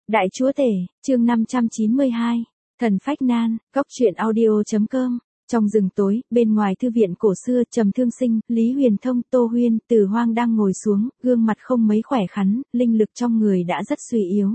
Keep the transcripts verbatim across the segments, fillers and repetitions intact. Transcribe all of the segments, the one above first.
Đại Chúa Tể, chương năm trăm chín mươi hai, Thần Phách Nan, góc truyện audio.com. Trong rừng tối, bên ngoài thư viện cổ xưa, Trầm Thương Sinh, Lý Huyền Thông, Tô Huyên, Từ Hoang đang ngồi xuống, gương mặt không mấy khỏe khắn, linh lực trong người đã rất suy yếu.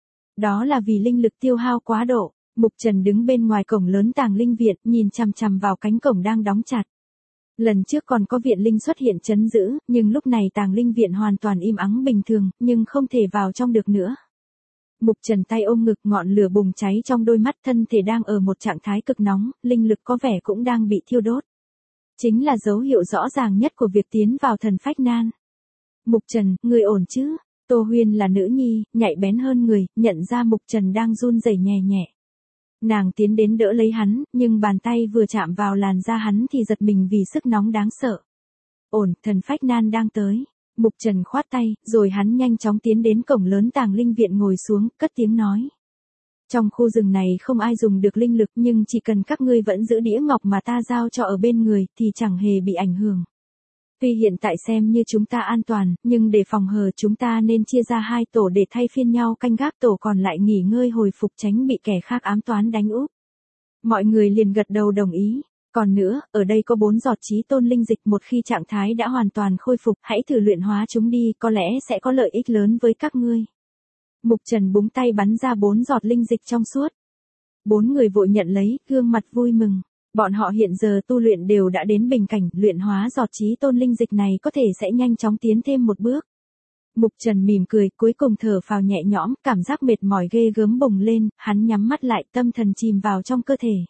Đó là vì linh lực tiêu hao quá độ. Mục Trần đứng bên ngoài cổng lớn Tàng Linh Viện, nhìn chằm chằm vào cánh cổng đang đóng chặt. Lần trước còn có viện linh xuất hiện trấn giữ, nhưng lúc này Tàng Linh Viện hoàn toàn im ắng bình thường, nhưng không thể vào trong được nữa. Mục Trần tay ôm ngực, ngọn lửa bùng cháy trong đôi mắt, thân thể đang ở một trạng thái cực nóng, linh lực có vẻ cũng đang bị thiêu đốt. Chính là dấu hiệu rõ ràng nhất của việc tiến vào thần phách nan. Mục Trần, người ổn chứ? Tô Huyên là nữ nhi, nhạy bén hơn người, nhận ra Mục Trần đang run rẩy nhẹ nhẹ. Nàng tiến đến đỡ lấy hắn, nhưng bàn tay vừa chạm vào làn da hắn thì giật mình vì sức nóng đáng sợ. Ổn, thần phách nan đang tới. Mục Trần khoát tay, rồi hắn nhanh chóng tiến đến cổng lớn Tàng Linh Viện ngồi xuống, cất tiếng nói. Trong khu rừng này không ai dùng được linh lực, nhưng chỉ cần các ngươi vẫn giữ đĩa ngọc mà ta giao cho ở bên người thì chẳng hề bị ảnh hưởng. Tuy hiện tại xem như chúng ta an toàn, nhưng để phòng hờ chúng ta nên chia ra hai tổ để thay phiên nhau canh gác, tổ còn lại nghỉ ngơi hồi phục tránh bị kẻ khác ám toán đánh úp. Mọi người liền gật đầu đồng ý. Còn nữa, ở đây có bốn giọt chí tôn linh dịch, một khi trạng thái đã hoàn toàn khôi phục, hãy thử luyện hóa chúng đi, có lẽ sẽ có lợi ích lớn với các ngươi. Mục Trần búng tay bắn ra bốn giọt linh dịch trong suốt. Bốn người vội nhận lấy, gương mặt vui mừng. Bọn họ hiện giờ tu luyện đều đã đến bình cảnh, luyện hóa giọt chí tôn linh dịch này có thể sẽ nhanh chóng tiến thêm một bước. Mục Trần mỉm cười, cuối cùng thở phào nhẹ nhõm, cảm giác mệt mỏi ghê gớm bùng lên, hắn nhắm mắt lại, tâm thần chìm vào trong cơ thể.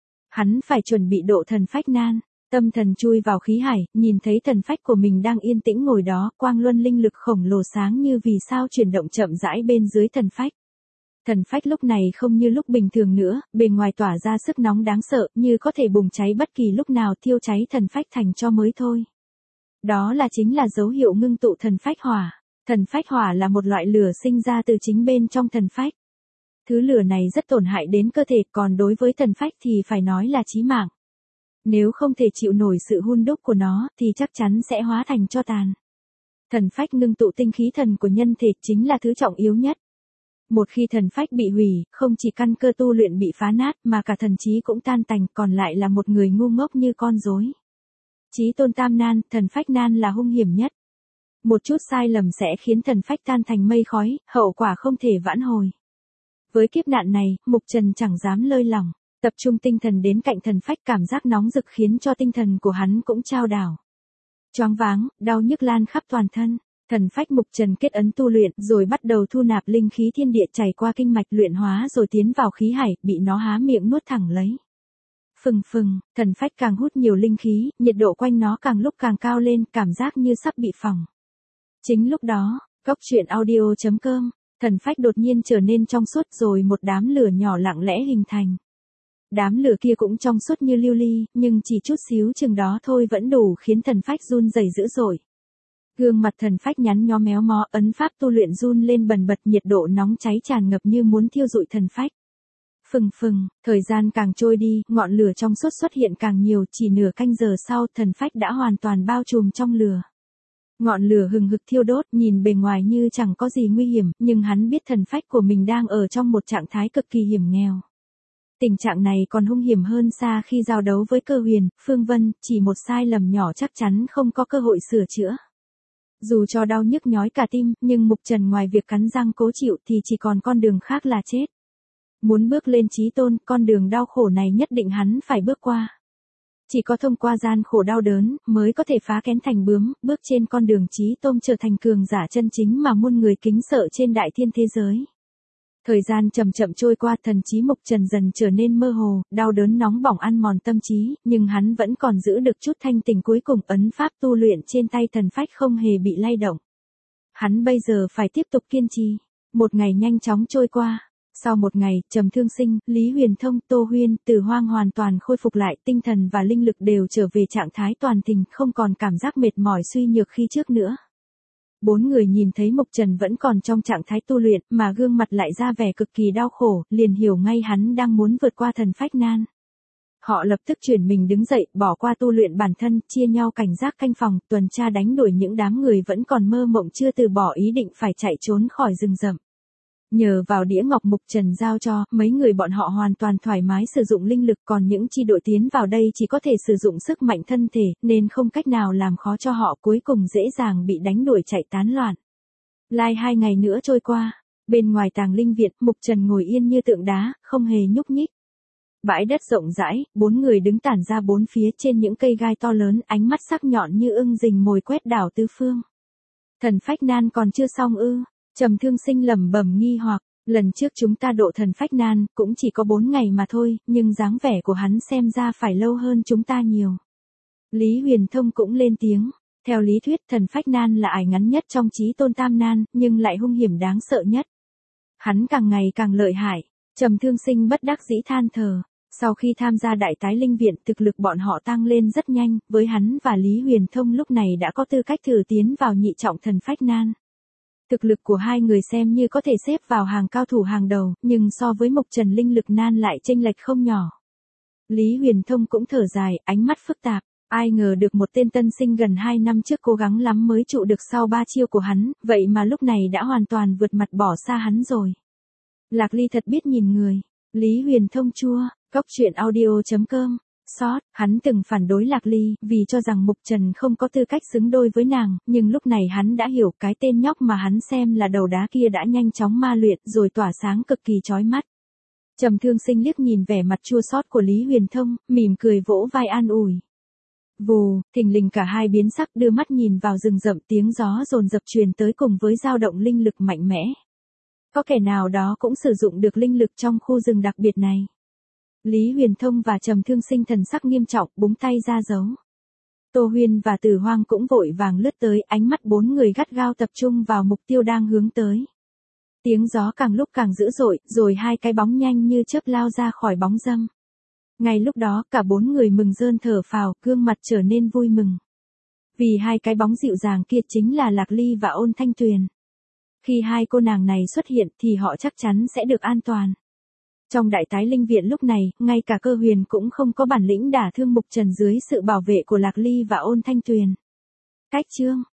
Hắn phải chuẩn bị độ thần phách nan, tâm thần chui vào khí hải, nhìn thấy thần phách của mình đang yên tĩnh ngồi đó, quang luân linh lực khổng lồ sáng như vì sao chuyển động chậm rãi bên dưới thần phách. Thần phách lúc này không như lúc bình thường nữa, bề ngoài tỏa ra sức nóng đáng sợ, như có thể bùng cháy bất kỳ lúc nào, thiêu cháy thần phách thành tro mới thôi. Đó là chính là dấu hiệu ngưng tụ thần phách hỏa. Thần phách hỏa là một loại lửa sinh ra từ chính bên trong thần phách. Thứ lửa này rất tổn hại đến cơ thể, còn đối với thần phách thì phải nói là chí mạng. Nếu không thể chịu nổi sự hun đúc của nó, thì chắc chắn sẽ hóa thành tro tàn. Thần phách ngưng tụ tinh khí thần của nhân thể chính là thứ trọng yếu nhất. Một khi thần phách bị hủy, không chỉ căn cơ tu luyện bị phá nát mà cả thần trí cũng tan tành, còn lại là một người ngu ngốc như con rối. Chí tôn tam nan, thần phách nan là hung hiểm nhất. Một chút sai lầm sẽ khiến thần phách tan thành mây khói, hậu quả không thể vãn hồi. Với kiếp nạn này, Mục Trần chẳng dám lơi lỏng, tập trung tinh thần đến cạnh thần phách, cảm giác nóng rực khiến cho tinh thần của hắn cũng chao đảo. Choáng váng, đau nhức lan khắp toàn thân, thần phách Mục Trần kết ấn tu luyện, rồi bắt đầu thu nạp linh khí thiên địa chảy qua kinh mạch luyện hóa rồi tiến vào khí hải, bị nó há miệng nuốt thẳng lấy. Phừng phừng, thần phách càng hút nhiều linh khí, nhiệt độ quanh nó càng lúc càng cao lên, cảm giác như sắp bị phỏng. Chính lúc đó, góc truyện audio.com. Thần phách đột nhiên trở nên trong suốt rồi một đám lửa nhỏ lặng lẽ hình thành. Đám lửa kia cũng trong suốt như lưu ly, nhưng chỉ chút xíu chừng đó thôi vẫn đủ khiến thần phách run rẩy dữ dội. Gương mặt thần phách nhắn nhó méo mó, ấn pháp tu luyện run lên bần bật, nhiệt độ nóng cháy tràn ngập như muốn thiêu rụi thần phách. Phừng phừng, thời gian càng trôi đi, ngọn lửa trong suốt xuất hiện càng nhiều, chỉ nửa canh giờ sau thần phách đã hoàn toàn bao trùm trong lửa. Ngọn lửa hừng hực thiêu đốt, nhìn bề ngoài như chẳng có gì nguy hiểm, nhưng hắn biết thần phách của mình đang ở trong một trạng thái cực kỳ hiểm nghèo. Tình trạng này còn hung hiểm hơn xa khi giao đấu với Cơ Huyền, Phương Vân, chỉ một sai lầm nhỏ chắc chắn không có cơ hội sửa chữa. Dù cho đau nhức nhói cả tim, nhưng Mục Trần ngoài việc cắn răng cố chịu thì chỉ còn con đường khác là chết. Muốn bước lên chí tôn, con đường đau khổ này nhất định hắn phải bước qua. Chỉ có thông qua gian khổ đau đớn, mới có thể phá kén thành bướm, bước trên con đường chí tôn trở thành cường giả chân chính mà muôn người kính sợ trên đại thiên thế giới. Thời gian chậm chậm trôi qua, thần trí Mục Trần dần trở nên mơ hồ, đau đớn nóng bỏng ăn mòn tâm trí, nhưng hắn vẫn còn giữ được chút thanh tình, cuối cùng ấn pháp tu luyện trên tay thần phách không hề bị lay động. Hắn bây giờ phải tiếp tục kiên trì. Một ngày nhanh chóng trôi qua. Sau một ngày, Trầm Thương Sinh, Lý Huyền Thông, Tô Huyên, Từ Hoang hoàn toàn khôi phục lại, tinh thần và linh lực đều trở về trạng thái toàn thịnh, không còn cảm giác mệt mỏi suy nhược khi trước nữa. Bốn người nhìn thấy Mục Trần vẫn còn trong trạng thái tu luyện, mà gương mặt lại ra vẻ cực kỳ đau khổ, liền hiểu ngay hắn đang muốn vượt qua thần phách nan. Họ lập tức chuyển mình đứng dậy, bỏ qua tu luyện bản thân, chia nhau cảnh giác canh phòng, tuần tra đánh đuổi những đám người vẫn còn mơ mộng chưa từ bỏ ý định phải chạy trốn khỏi rừng rậm. Nhờ vào đĩa ngọc Mục Trần giao cho, mấy người bọn họ hoàn toàn thoải mái sử dụng linh lực, còn những chi đội tiến vào đây chỉ có thể sử dụng sức mạnh thân thể, nên không cách nào làm khó cho họ, cuối cùng dễ dàng bị đánh đuổi chạy tán loạn. Lai hai ngày nữa trôi qua, bên ngoài tàng linh viện, Mục Trần ngồi yên như tượng đá, không hề nhúc nhích. Bãi đất rộng rãi, bốn người đứng tản ra bốn phía trên những cây gai to lớn, ánh mắt sắc nhọn như ưng rình mồi quét đảo tứ phương. Thần Phách Nan còn chưa xong ư? Trầm Thương Sinh lẩm bẩm nghi hoặc, lần trước chúng ta độ thần Phách Nan, cũng chỉ có bốn ngày mà thôi, nhưng dáng vẻ của hắn xem ra phải lâu hơn chúng ta nhiều. Lý Huyền Thông cũng lên tiếng, theo lý thuyết thần Phách Nan là ải ngắn nhất trong Chí Tôn Tam Nan, nhưng lại hung hiểm đáng sợ nhất. Hắn càng ngày càng lợi hại, Trầm Thương Sinh bất đắc dĩ than thở. Sau khi tham gia đại tái linh viện, thực lực bọn họ tăng lên rất nhanh, với hắn và Lý Huyền Thông lúc này đã có tư cách thử tiến vào nhị trọng thần Phách Nan. Thực lực của hai người xem như có thể xếp vào hàng cao thủ hàng đầu, nhưng so với Mục Trần linh lực nan lại chênh lệch không nhỏ. Lý Huyền Thông cũng thở dài, ánh mắt phức tạp, ai ngờ được một tên tân sinh gần hai năm trước cố gắng lắm mới trụ được sau ba chiêu của hắn, vậy mà lúc này đã hoàn toàn vượt mặt bỏ xa hắn rồi. Lạc Ly thật biết nhìn người. Lý Huyền Thông chua, Cốc Truyện Audio chấm com. Sót, hắn từng phản đối Lạc Ly, vì cho rằng Mục Trần không có tư cách xứng đôi với nàng, nhưng lúc này hắn đã hiểu cái tên nhóc mà hắn xem là đầu đá kia đã nhanh chóng ma luyện rồi tỏa sáng cực kỳ chói mắt. Trầm Thương Sinh liếc nhìn vẻ mặt chua xót của Lý Huyền Thông, mỉm cười vỗ vai an ủi. Vù, thình lình cả hai biến sắc, đưa mắt nhìn vào rừng rậm, tiếng gió dồn dập truyền tới cùng với dao động linh lực mạnh mẽ. Có kẻ nào đó cũng sử dụng được linh lực trong khu rừng đặc biệt này. Lý Huyền Thông và Trầm Thương Sinh thần sắc nghiêm trọng, búng tay ra dấu. Tô Huyên và Tử Hoang cũng vội vàng lướt tới, ánh mắt bốn người gắt gao tập trung vào mục tiêu đang hướng tới. Tiếng gió càng lúc càng dữ dội, rồi hai cái bóng nhanh như chớp lao ra khỏi bóng râm. Ngay lúc đó, cả bốn người mừng rơn thở phào, gương mặt trở nên vui mừng. Vì hai cái bóng dịu dàng kia chính là Lạc Ly và Ôn Thanh Tuyền. Khi hai cô nàng này xuất hiện thì họ chắc chắn sẽ được an toàn. Trong đại tái linh viện lúc này, ngay cả Cơ Huyền cũng không có bản lĩnh đả thương Mục Trần dưới sự bảo vệ của Lạc Ly và Ôn Thanh Tuyền. Cách chương